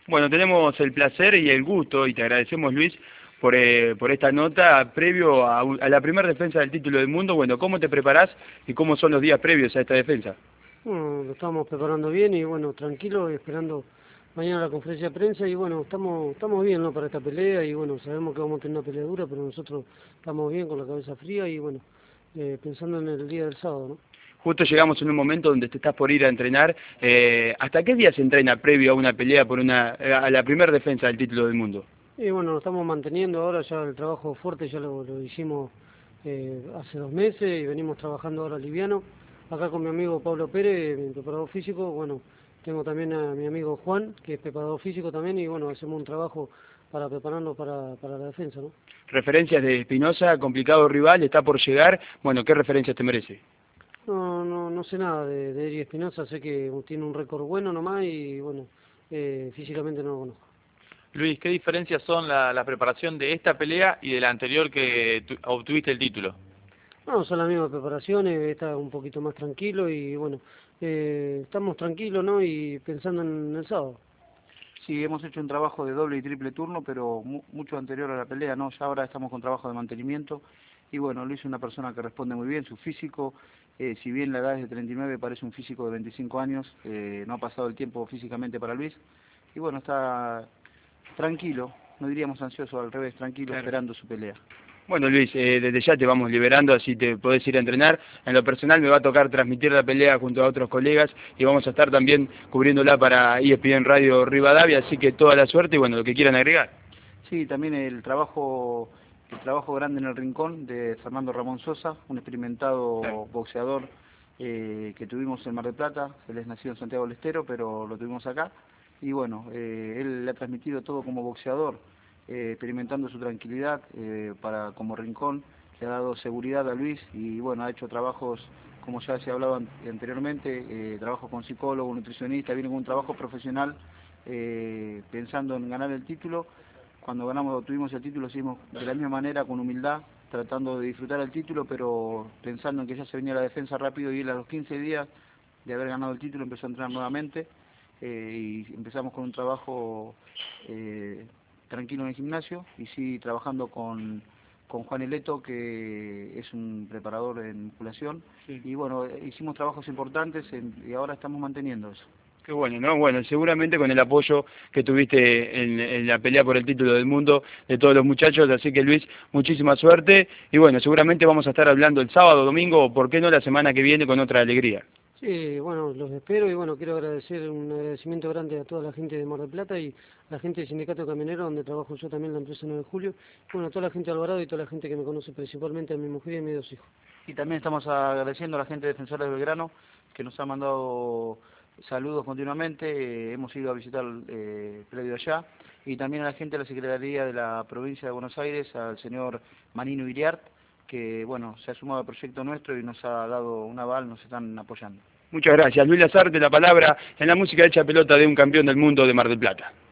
Bueno, tenemos el placer y el gusto, y te agradecemos, Luis, por esta nota previo a la primera defensa del título del mundo. Bueno, ¿cómo te preparás y cómo son los días previos a esta defensa? Bueno, lo estamos preparando bien y bueno, tranquilo, esperando mañana la conferencia de prensa y bueno, estamos bien, ¿no? Para esta pelea y bueno, sabemos que vamos a tener una pelea dura, pero nosotros estamos bien con la cabeza fría y bueno, pensando en el día del sábado, ¿no? Justo llegamos en un momento donde te estás por ir a entrenar. ¿Hasta qué día se entrena previo a una pelea a la primera defensa del título del mundo? Y bueno, lo estamos manteniendo ahora, ya el trabajo fuerte ya lo hicimos hace 2 meses y venimos trabajando ahora liviano. Acá con mi amigo Pablo Pérez, mi preparador físico, bueno, tengo también a mi amigo Juan, que es preparador físico también, y bueno, hacemos un trabajo para prepararnos para la defensa, ¿no? Referencias de Espinosa, complicado rival, está por llegar. Bueno, ¿qué referencias te merece? No sé nada de Eri Espinosa, sé que tiene un récord bueno nomás y bueno, físicamente no lo conozco. Luis, ¿qué diferencias son la preparación de esta pelea y de la anterior que obtuviste el título? No, son las mismas preparaciones, está un poquito más tranquilo y bueno, estamos tranquilos, ¿no? Y pensando en el sábado. Sí, hemos hecho un trabajo de doble y triple turno, pero mucho anterior a la pelea, ¿no? Ya ahora estamos con trabajo de mantenimiento. Y bueno, Luis es una persona que responde muy bien, su físico, si bien la edad es de 39, parece un físico de 25 años, no ha pasado el tiempo físicamente para Luis. Y bueno, está tranquilo, no diríamos ansioso, al revés, tranquilo, Claro. esperando su pelea. Bueno, Luis, desde ya te vamos liberando, así te podés ir a entrenar. En lo personal me va a tocar transmitir la pelea junto a otros colegas y vamos a estar también cubriéndola para ESPN Radio Rivadavia, así que toda la suerte y bueno, lo que quieran agregar. Sí, también el trabajo grande en el rincón de Fernando Ramón Sosa, un experimentado boxeador que tuvimos en Mar del Plata. Él es nacido en Santiago del Estero, pero lo tuvimos acá. Y bueno, él le ha transmitido todo como boxeador, experimentando su tranquilidad como rincón. Le ha dado seguridad a Luis y bueno, ha hecho trabajos, como ya se ha hablado anteriormente, trabajo con psicólogo, nutricionista, viene con un trabajo profesional pensando en ganar el título. Cuando tuvimos el título, lo hicimos de la misma manera, con humildad, tratando de disfrutar el título, pero pensando en que ya se venía la defensa rápido y él a los 15 días de haber ganado el título empezó a entrenar nuevamente y empezamos con un trabajo tranquilo en el gimnasio y sí trabajando con Juan Eleto, que es un preparador en musculación. Sí. Y bueno, hicimos trabajos importantes y ahora estamos manteniendo eso. Qué bueno, ¿no? Bueno, seguramente con el apoyo que tuviste en la pelea por el título del mundo de todos los muchachos, así que Luis, muchísima suerte y bueno, seguramente vamos a estar hablando el sábado, domingo o por qué no la semana que viene con otra alegría. Sí, bueno, los espero y bueno, quiero agradecer un agradecimiento grande a toda la gente de Mar del Plata y a la gente del Sindicato Camionero, donde trabajo yo también en la empresa 9 de Julio, bueno, a toda la gente de Alvarado y toda la gente que me conoce, principalmente a mi mujer y a mis 2 hijos. Y también estamos agradeciendo a la gente de Defensores de Belgrano, que nos ha mandado saludos continuamente, hemos ido a visitar el predio allá, y también a la gente de la Secretaría de la Provincia de Buenos Aires, al señor Manino Iriart, que bueno, se ha sumado al proyecto nuestro y nos ha dado un aval, nos están apoyando. Muchas gracias. Luis Lazarte, la palabra en la música hecha pelota de un campeón del mundo de Mar del Plata.